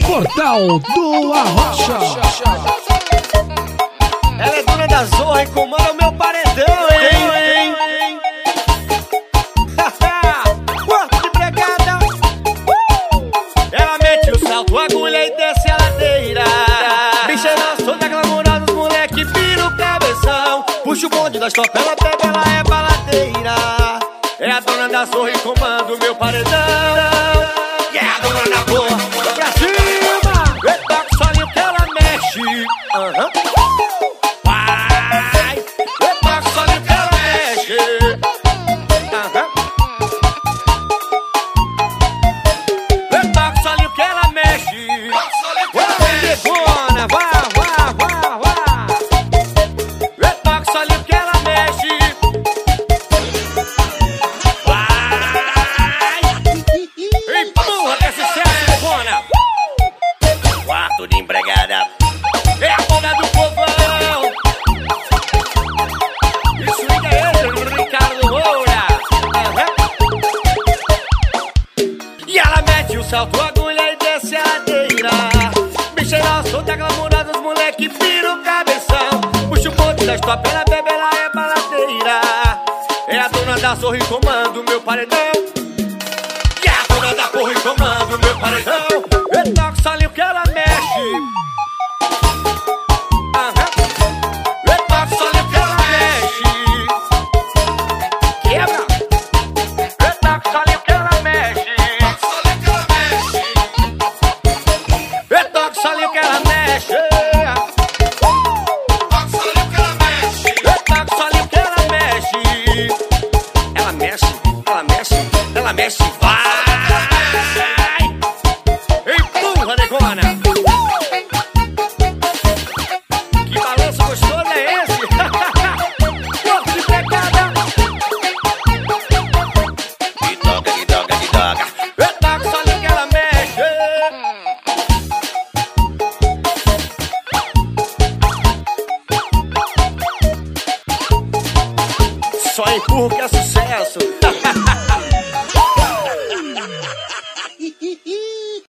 Portal do Arrocha. Ela é dona da zorra e comanda o meu paredão, hein? Quarto de empregada. Ela mete o salto, agulha e desce a ladeira. Bicheira solta, glamourosa, os moleque vira o cabeção. Puxa o bonde das top, ela bebe, ela é baladeira. É a dona da zorra e comanda o meu paredão. E é a dona da porra, pra cima. Eita, que solinho que ela mexe. Vai, eita, que solinho que ela mexe. Eita, que solinho que ela mexe. Vai, negona, vai. Eita, que solinho que ela mexe. Empurra desse sucesso, negona. Quarto de empregada. É a dona do povão. Isso liga ele, Ricardo Moura. E ela mete o salto, agulha e desce a ladeira. Bicheira solta, glamourosa, os moleque vira o cabeção. Puxa o ponto da stop, ela bebe, ela é baladeira. É a dona da zorra e comanda o meu paredão. E é a dona da porra e comanda o meu paredão. Eu toco só ali o que ela mexe. Eu toco só ali o que ela mexe. Quebra. Eu toco só ali o que ela mexe. Eu toco só ali o que ela mexe. Eu toco só ali o que ela mexe. Ela mexe, ela mexe, ela mexe, vai! Empurra, negona! Que balanço gostoso é esse? Corpo de pegada! Que toca, que toca, que toca! Eu toco só ali que ela mexe! Só empurro que é sucesso!